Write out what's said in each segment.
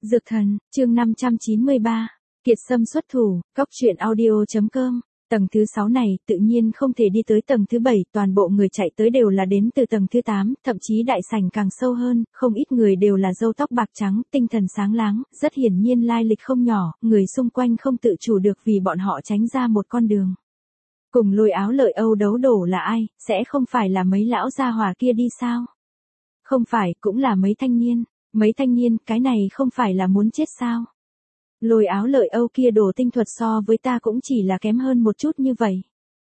Dược thần, chương 593. Kiệt Sâm xuất thủ, Cóc truyện audio.com. Tầng thứ 6 này tự nhiên không thể đi tới tầng thứ 7, toàn bộ người chạy tới đều là đến từ tầng thứ 8, thậm chí đại sảnh càng sâu hơn, không ít người đều là râu tóc bạc trắng, tinh thần sáng láng, rất hiển nhiên lai lịch không nhỏ, người xung quanh không tự chủ được vì bọn họ tránh ra một con đường. Cùng Lôi Áo Lợi Âu đấu đổ là ai, sẽ không phải là mấy lão gia hỏa kia đi sao? Không phải, cũng là mấy thanh niên. Mấy thanh niên, cái này không phải là muốn chết sao? Lôi Áo Lợi Âu kia đồ tinh thuật so với ta cũng chỉ là kém hơn một chút như vậy.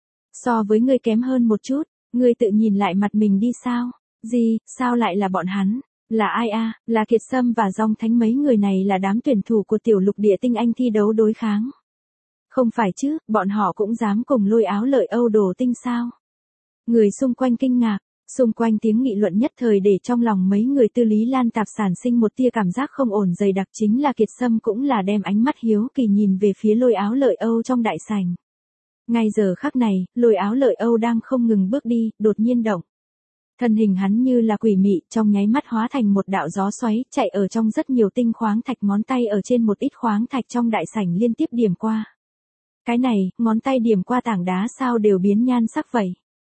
So với ngươi kém hơn một chút, ngươi tự nhìn lại mặt mình đi sao? Gì, sao lại là bọn hắn? Là ai a? Là Kiệt Sâm và Dòng Thánh, mấy người này là đám tuyển thủ của tiểu lục địa tinh anh thi đấu đối kháng. Không phải chứ, bọn họ cũng dám cùng Lôi Áo Lợi Âu đồ tinh sao? Người xung quanh kinh ngạc. Xung quanh tiếng nghị luận nhất thời để trong lòng mấy người Tư Lý Lan Tạp sản sinh một tia cảm giác không ổn dày đặc, chính là Kiệt Sâm cũng là đem ánh mắt hiếu kỳ nhìn về phía Lôi Áo Lợi Âu trong đại sảnh. Ngay giờ khắc này, Lôi Áo Lợi Âu đang không ngừng bước đi, đột nhiên động. Thân hình hắn như là quỷ mị, trong nháy mắt hóa thành một đạo gió xoáy, chạy ở trong rất nhiều tinh khoáng thạch, ngón tay ở trên một ít khoáng thạch trong đại sảnh liên tiếp điểm qua. Cái này, ngón tay điểm qua tảng đá sao đều biến nhan sắc vậy?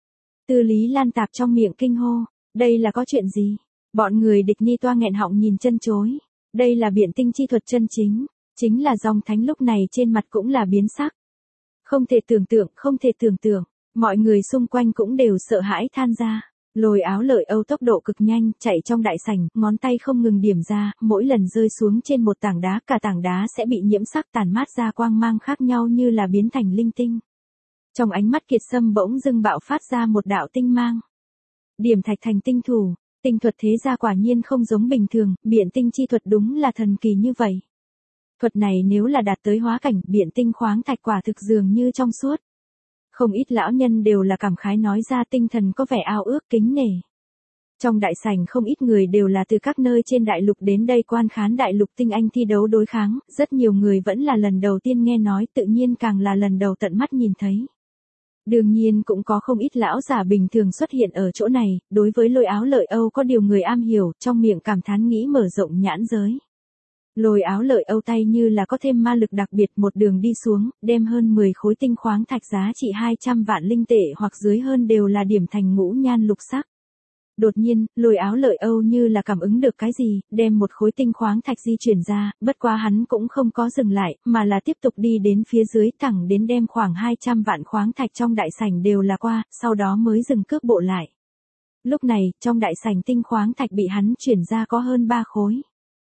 Tư Lý Lan Tạp trong miệng kinh hô, đây là có chuyện gì? Bọn người địch ni toa nghẹn họng nhìn chân chối. Đây là biện tinh chi thuật chân chính, chính là Dòng Thánh lúc này trên mặt cũng là biến sắc. Không thể tưởng tượng, không thể tưởng tượng, mọi người xung quanh cũng đều sợ hãi than ra. Lôi Áo Lợi Âu tốc độ cực nhanh, chạy trong đại sảnh, ngón tay không ngừng điểm ra, mỗi lần rơi xuống trên một tảng đá, cả tảng đá sẽ bị nhiễm sắc tàn mát ra quang mang khác nhau như là biến thành linh tinh. Trong ánh mắt Kiệt Sâm bỗng dưng bạo phát ra một đạo tinh mang. Điểm thạch thành tinh thủ, tinh thuật thế gia quả nhiên không giống bình thường, biện tinh chi thuật đúng là thần kỳ như vậy. Thuật này nếu là đạt tới hóa cảnh, biện tinh khoáng thạch quả thực dường như trong suốt. Không ít lão nhân đều là cảm khái nói ra, tinh thần có vẻ ao ước kính nể. Trong đại sảnh không ít người đều là từ các nơi trên đại lục đến đây quan khán đại lục tinh anh thi đấu đối kháng, rất nhiều người vẫn là lần đầu tiên nghe nói, tự nhiên càng là lần đầu tận mắt nhìn thấy. Đương nhiên cũng có không ít lão giả bình thường xuất hiện ở chỗ này, đối với Lôi Áo Lợi Âu có điều người am hiểu, trong miệng cảm thán nghĩ mở rộng nhãn giới. Lôi Áo Lợi Âu tay như là có thêm ma lực đặc biệt, một đường đi xuống, đem hơn 10 khối tinh khoáng thạch giá trị 200 vạn linh tệ hoặc dưới hơn đều là điểm thành ngũ nhan lục sắc. Đột nhiên, Lôi Áo Lợi Âu như là cảm ứng được cái gì, đem một khối tinh khoáng thạch di chuyển ra, bất quá hắn cũng không có dừng lại, mà là tiếp tục đi đến phía dưới thẳng đến đem khoảng 200 vạn khoáng thạch trong đại sảnh đều là qua, sau đó mới dừng cước bộ lại. Lúc này, trong đại sảnh tinh khoáng thạch bị hắn chuyển ra có hơn 3 khối.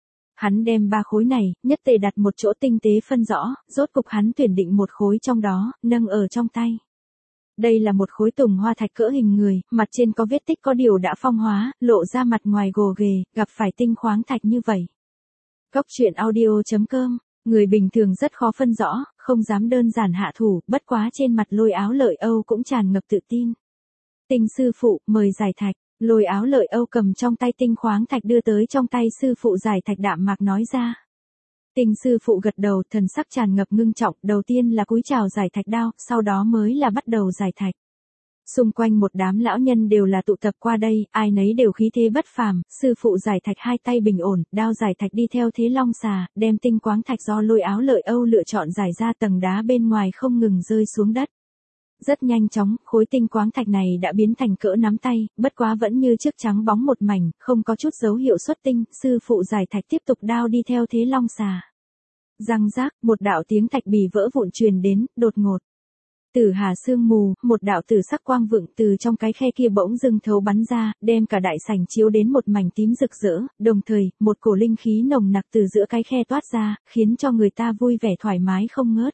Hắn đem 3 khối này, nhất tề đặt một chỗ tinh tế phân rõ, rốt cục hắn tuyển định một khối trong đó, nâng ở trong tay. Đây là một khối tùng hoa thạch cỡ hình người, mặt trên có vết tích có điều đã phong hóa, lộ ra mặt ngoài gồ ghề, gặp phải tinh khoáng thạch như vậy. Cóc truyện audio.com, người bình thường rất khó phân rõ, không dám đơn giản hạ thủ, bất quá trên mặt Lôi Áo Lợi Âu cũng tràn ngập tự tin. Tinh sư phụ, mời giải thạch. Lôi Áo Lợi Âu cầm trong tay tinh khoáng thạch đưa tới trong tay sư phụ giải thạch, đạm mạc nói ra. Tinh sư phụ gật đầu, thần sắc tràn ngập ngưng trọng, đầu tiên là cúi chào giải thạch đao, sau đó mới là bắt đầu giải thạch. Xung quanh một đám lão nhân đều là tụ tập qua đây, ai nấy đều khí thế bất phàm, sư phụ giải thạch hai tay bình ổn, đao giải thạch đi theo thế long xà, đem tinh khoáng thạch do Lôi Áo Lợi Âu lựa chọn giải ra, tầng đá bên ngoài không ngừng rơi xuống đất. Rất nhanh chóng, khối tinh khoáng thạch này đã biến thành cỡ nắm tay, bất quá vẫn như trước trắng bóng một mảnh, không có chút dấu hiệu xuất tinh, sư phụ giải thạch tiếp tục đao đi theo thế long xà. Răng rác, một đạo tiếng thạch bì vỡ vụn truyền đến, đột ngột. Tử hà sương mù, một đạo tử sắc quang vượng từ trong cái khe kia bỗng dưng thấu bắn ra, đem cả đại sảnh chiếu đến một mảnh tím rực rỡ, đồng thời, một cổ linh khí nồng nặc từ giữa cái khe toát ra, khiến cho người ta vui vẻ thoải mái không ngớt.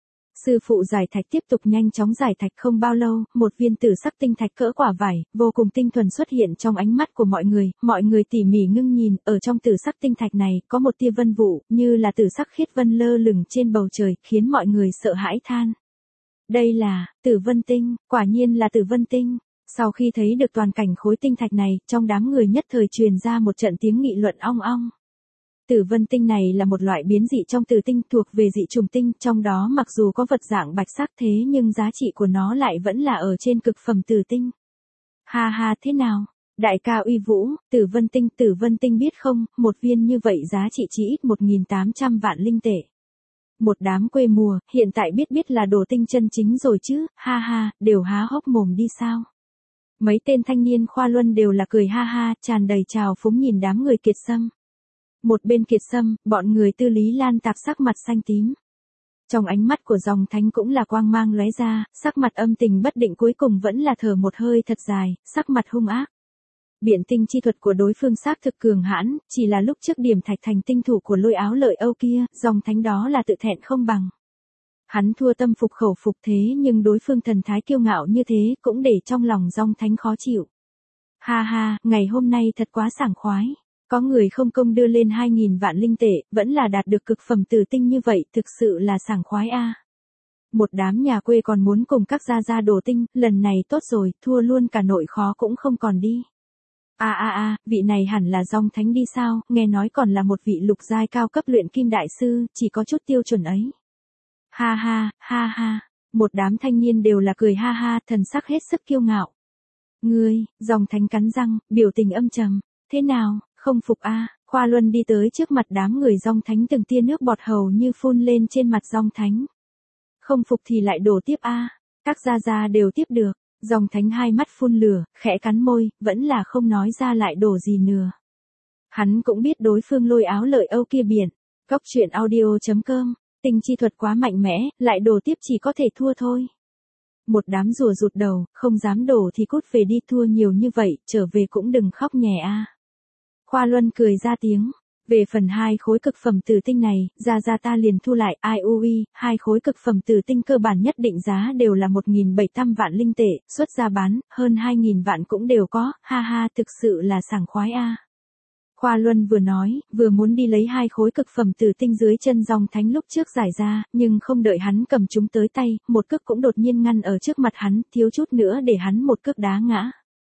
Sư phụ giải thạch tiếp tục nhanh chóng giải thạch, không bao lâu, một viên tử sắc tinh thạch cỡ quả vải, vô cùng tinh thuần xuất hiện trong ánh mắt của mọi người tỉ mỉ ngưng nhìn, ở trong tử sắc tinh thạch này, có một tia vân vụ, như là tử sắc khiết vân lơ lửng trên bầu trời, khiến mọi người sợ hãi than. Đây là, Tử Vân Tinh, quả nhiên là Tử Vân Tinh. Sau khi thấy được toàn cảnh khối tinh thạch này, trong đám người nhất thời truyền ra một trận tiếng nghị luận ong ong. Tử Vân Tinh này là một loại biến dị trong tử tinh, thuộc về dị trùng tinh, trong đó mặc dù có vật dạng bạch sắc thế nhưng giá trị của nó lại vẫn là ở trên cực phẩm tử tinh. Ha ha, thế nào? Đại ca uy vũ, Tử Vân Tinh biết không, một viên như vậy giá trị chỉ ít 1.800 vạn linh tệ. Một đám quê mùa, hiện tại biết là đồ tinh chân chính rồi chứ, ha ha, đều há hốc mồm đi sao. Mấy tên thanh niên khoa luân đều là cười ha ha, tràn đầy trào phúng nhìn đám người Kiệt Sâm. Một bên Kiệt Sâm, bọn người Tư Lý Lan tạc sắc mặt xanh tím. Trong ánh mắt của dòng thánh cũng là quang mang lóe ra, sắc mặt âm tình bất định cuối cùng vẫn là thở một hơi thật dài, sắc mặt hung ác. Biện tinh chi thuật của đối phương xác thực cường hãn, chỉ là lúc trước điểm thạch thành tinh thủ của Lôi Áo Lợi Âu kia, dòng thánh đó là tự thẹn không bằng. Hắn thua tâm phục khẩu phục thế nhưng đối phương thần thái kiêu ngạo như thế cũng để trong lòng dòng thánh khó chịu. Ha ha, ngày hôm nay thật quá sảng khoái. Có người không công đưa lên 2.000 vạn linh tệ, vẫn là đạt được cực phẩm tử tinh như vậy, thực sự là sảng khoái a. Một đám nhà quê còn muốn cùng các gia đổ tinh, lần này tốt rồi, thua luôn cả nội khó cũng không còn đi. Vị này hẳn là dòng thánh đi sao, nghe nói còn là một vị lục giai cao cấp luyện kim đại sư, chỉ có chút tiêu chuẩn ấy. Ha ha, một đám thanh niên đều là cười ha ha, thần sắc hết sức kiêu ngạo. Ngươi, dòng thánh cắn răng, biểu tình âm trầm, thế nào, không phục a? Khoa Luân đi tới trước mặt đám người dòng thánh từng tia nước bọt hầu như phun lên trên mặt dòng thánh. Không phục thì lại đổ tiếp a, các gia đều tiếp được. Dòng thánh hai mắt phun lửa, khẽ cắn môi, vẫn là không nói ra lại đổ gì nữa. Hắn cũng biết đối phương Lôi Áo Lợi Âu kia biển. Góc truyện audio.com, tinh chi thuật quá mạnh mẽ, lại đổ tiếp chỉ có thể thua thôi. Một đám rùa rụt đầu, không dám đổ thì cút về đi, thua nhiều như vậy, trở về cũng đừng khóc nhè a. Khoa Luân cười ra tiếng. Về phần 2 khối cực phẩm tử tinh này, ra ta liền thu lại, IUI, 2 khối cực phẩm tử tinh cơ bản nhất định giá đều là 1.700 vạn linh tệ, xuất ra bán, hơn 2.000 vạn cũng đều có, ha ha, thực sự là sảng khoái a. Khoa Luân vừa nói, vừa muốn đi lấy 2 khối cực phẩm tử tinh dưới chân dòng thánh lúc trước giải ra, nhưng không đợi hắn cầm chúng tới tay, một cước cũng đột nhiên ngăn ở trước mặt hắn, thiếu chút nữa để hắn một cước đá ngã.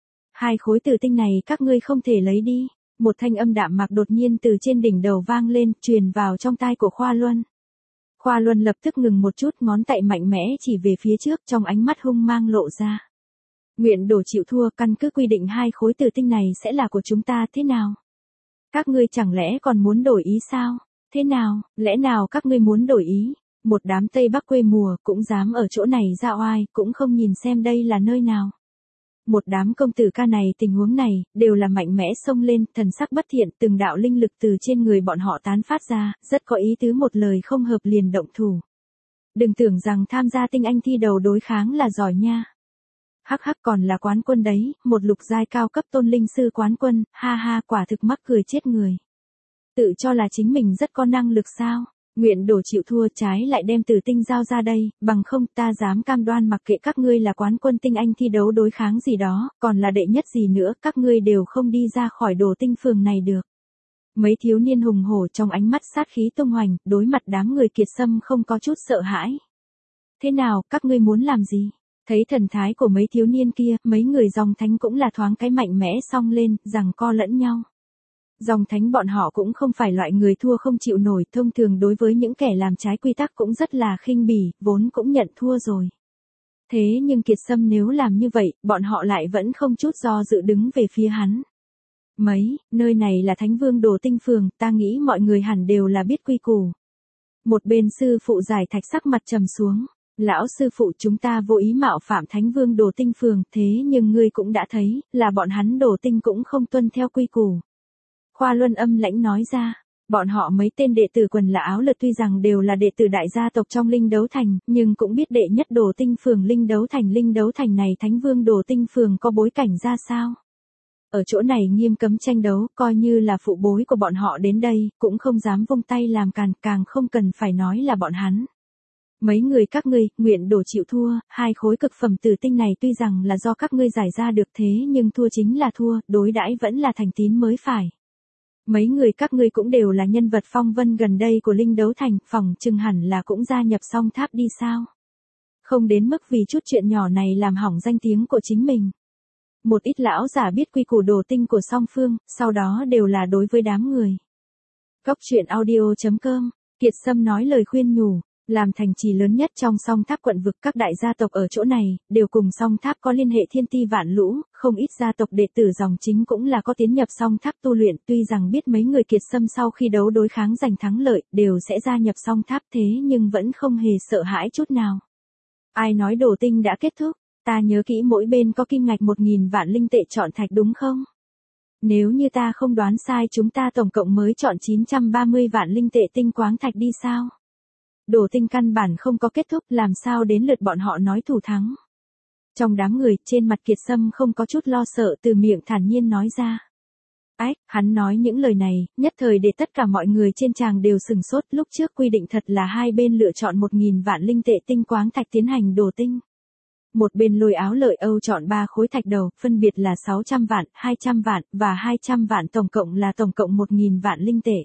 2 khối tử tinh này các ngươi không thể lấy đi. Một thanh âm đạm mạc đột nhiên từ trên đỉnh đầu vang lên, truyền vào trong tai của Khoa Luân. Khoa Luân lập tức ngừng một chút, ngón tay mạnh mẽ chỉ về phía trước, trong ánh mắt hung mang lộ ra. Nguyện đổ chịu thua, căn cứ quy định 2 khối tử tinh này sẽ là của chúng ta, thế nào? Các ngươi chẳng lẽ còn muốn đổi ý sao? Thế nào, lẽ nào các ngươi muốn đổi ý? Một đám Tây Bắc quê mùa cũng dám ở chỗ này ra oai, cũng không nhìn xem đây là nơi nào. Một đám công tử ca này tình huống này, đều là mạnh mẽ xông lên, thần sắc bất thiện, từng đạo linh lực từ trên người bọn họ tán phát ra, rất có ý tứ một lời không hợp liền động thủ. Đừng tưởng rằng tham gia tinh anh thi đấu đối kháng là giỏi nha. Hắc còn là quán quân đấy, một lục giai cao cấp tôn linh sư quán quân, ha ha, quả thực mắc cười chết người. Tự cho là chính mình rất có năng lực sao? Nguyện đổ chịu thua, trái lại đem tử tinh giao ra đây, bằng không ta dám cam đoan mặc kệ các ngươi là quán quân tinh anh thi đấu đối kháng gì đó, còn là đệ nhất gì nữa, các ngươi đều không đi ra khỏi đồ tinh phường này được. Mấy thiếu niên hùng hổ trong ánh mắt sát khí tung hoành, đối mặt đám người Kiệt Sâm không có chút sợ hãi. Thế nào, các ngươi muốn làm gì? Thấy thần thái của mấy thiếu niên kia, mấy người dòng thánh cũng là thoáng cái mạnh mẽ xông lên, giằng co lẫn nhau. Dòng thánh bọn họ cũng không phải loại người thua không chịu nổi, thông thường đối với những kẻ làm trái quy tắc cũng rất là khinh bỉ, vốn cũng nhận thua rồi. Thế nhưng Kiệt Sâm nếu làm như vậy, bọn họ lại vẫn không chút do dự đứng về phía hắn. Nơi này là Thánh Vương Đồ Tinh Phường, ta nghĩ mọi người hẳn đều là biết quy củ. Một bên sư phụ giải thạch sắc mặt trầm xuống. Lão sư phụ, chúng ta vô ý mạo phạm Thánh Vương Đồ Tinh Phường, thế nhưng ngươi cũng đã thấy, là bọn hắn đồ tinh cũng không tuân theo quy củ. Khoa Luân âm lãnh nói ra, bọn họ mấy tên đệ tử quần là áo lượt tuy rằng đều là đệ tử đại gia tộc trong Linh Đấu Thành, nhưng cũng biết đệ nhất Đồ Tinh Phường Linh Đấu Thành này Thánh Vương Đồ Tinh Phường có bối cảnh ra sao. Ở chỗ này nghiêm cấm tranh đấu, coi như là phụ bối của bọn họ đến đây, cũng không dám vung tay làm càn, càng không cần phải nói là bọn hắn. Mấy người các ngươi, nguyện đổ chịu thua, 2 khối cực phẩm tử tinh này tuy rằng là do các ngươi giải ra được thế nhưng thua chính là thua, đối đãi vẫn là thành tín mới phải. Mấy người các ngươi cũng đều là nhân vật phong vân gần đây của Linh Đấu Thành, phỏng chừng hẳn là cũng gia nhập song tháp đi sao. Không đến mức vì chút chuyện nhỏ này làm hỏng danh tiếng của chính mình. Một ít lão giả biết quy củ đồ tinh của song phương, sau đó đều là đối với đám người. Góc truyện audio.com, Kiệt Sâm nói lời khuyên nhủ. Làm thành trì lớn nhất trong Song Tháp quận vực, các đại gia tộc ở chỗ này, đều cùng Song Tháp có liên hệ thiên ti vạn lũ, không ít gia tộc đệ tử dòng chính cũng là có tiến nhập Song Tháp tu luyện, tuy rằng biết mấy người Kiệt Sâm sau khi đấu đối kháng giành thắng lợi, đều sẽ gia nhập Song Tháp thế nhưng vẫn không hề sợ hãi chút nào. Ai nói đổ tinh đã kết thúc, ta nhớ kỹ mỗi bên có kim ngạch 1.000 vạn linh tệ chọn thạch đúng không? Nếu như ta không đoán sai chúng ta tổng cộng mới chọn 930 vạn linh tệ tinh quáng thạch đi sao? Đổ tinh căn bản không có kết thúc, làm sao đến lượt bọn họ nói thủ thắng. Trong đám người, trên mặt Kiệt Sâm không có chút lo sợ, từ miệng thản nhiên nói ra. Ách, hắn nói những lời này, nhất thời để tất cả mọi người trên tràng đều sừng sốt, lúc trước quy định thật là hai bên lựa chọn 1.000 vạn linh tệ tinh quáng thạch tiến hành đổ tinh. Một bên Lôi Áo Lợi Âu chọn 3 khối thạch đầu, phân biệt là 600 vạn, 200 vạn, và 200 vạn tổng cộng 1.000 vạn linh tệ.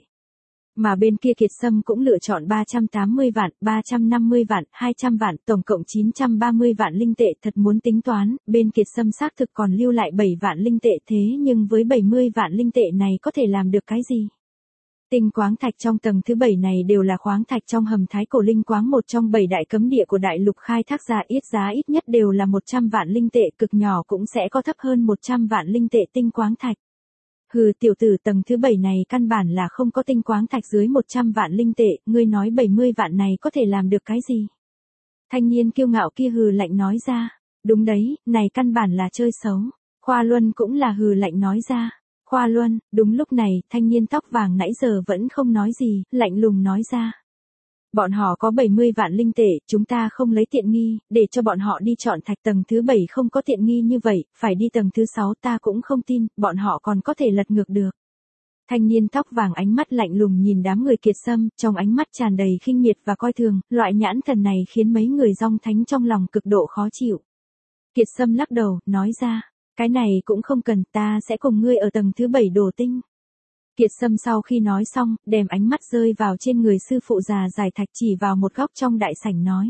Mà bên kia Kiệt Sâm cũng lựa chọn 380 vạn, 350 vạn, 200 vạn, tổng cộng 930 vạn linh tệ. Thật muốn tính toán, bên Kiệt Sâm xác thực còn lưu lại 7 vạn linh tệ, thế nhưng với 70 vạn linh tệ này có thể làm được cái gì? Tinh quáng thạch trong tầng thứ 7 này đều là khoáng thạch trong hầm Thái Cổ Linh Quáng, một trong 7 đại cấm địa của đại lục khai thác ra, giá ít nhất đều là 100 vạn linh tệ, cực nhỏ cũng sẽ có thấp hơn 100 vạn linh tệ tinh quáng thạch. Hừ, tiểu tử, tầng thứ 7 này căn bản là không có tinh quáng thạch dưới 100 vạn linh tệ, ngươi nói 70 vạn này có thể làm được cái gì? Thanh niên kiêu ngạo kia hừ lạnh nói ra. Đúng đấy, này căn bản là chơi xấu. Khoa Luân cũng là hừ lạnh nói ra. Khoa Luân, đúng lúc này, thanh niên tóc vàng nãy giờ vẫn không nói gì, lạnh lùng nói ra. Bọn họ có 70 vạn linh tệ, chúng ta không lấy tiện nghi, để cho bọn họ đi chọn thạch. Tầng thứ 7 không có tiện nghi như vậy, phải đi tầng thứ 6, ta cũng không tin, bọn họ còn có thể lật ngược được. Thanh niên tóc vàng ánh mắt lạnh lùng nhìn đám người Kiệt Sâm, trong ánh mắt tràn đầy khinh miệt và coi thường, loại nhãn thần này khiến mấy người dòng thánh trong lòng cực độ khó chịu. Kiệt Sâm lắc đầu, nói ra, cái này cũng không cần, ta sẽ cùng ngươi ở tầng thứ 7 đổ tinh. Kiệt Sâm sau khi nói xong, đem ánh mắt rơi vào trên người sư phụ già giải thạch, chỉ vào một góc trong đại sảnh nói.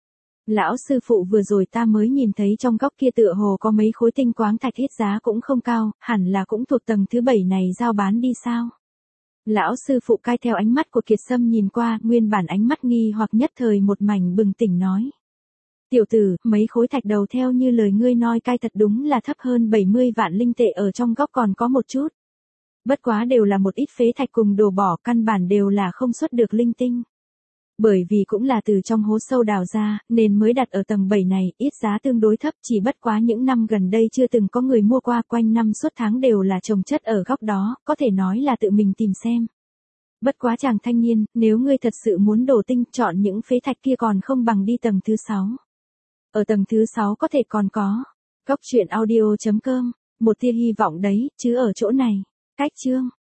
Lão sư phụ, vừa rồi ta mới nhìn thấy trong góc kia tựa hồ có mấy khối tinh quáng thạch, ít giá cũng không cao, hẳn là cũng thuộc tầng thứ 7 này giao bán đi sao? Lão sư phụ cai theo ánh mắt của Kiệt Sâm nhìn qua, nguyên bản ánh mắt nghi hoặc nhất thời một mảnh bừng tỉnh nói. Tiểu tử, mấy khối thạch đầu theo như lời ngươi nói cai thật đúng là thấp hơn 70 vạn linh tệ, ở trong góc còn có một chút. Bất quá đều là một ít phế thạch cùng đồ bỏ, căn bản đều là không xuất được linh tinh. Bởi vì cũng là từ trong hố sâu đào ra, nên mới đặt ở tầng 7 này, ít giá tương đối thấp, chỉ bất quá những năm gần đây chưa từng có người mua qua, quanh năm suốt tháng đều là chồng chất ở góc đó, có thể nói là tự mình tìm xem. Bất quá chàng thanh niên, nếu ngươi thật sự muốn đổ tinh, chọn những phế thạch kia còn không bằng đi tầng thứ 6. Ở tầng thứ 6 có thể còn có. Góc truyện audio.com, một tia hy vọng đấy, chứ ở chỗ này. Cách chương.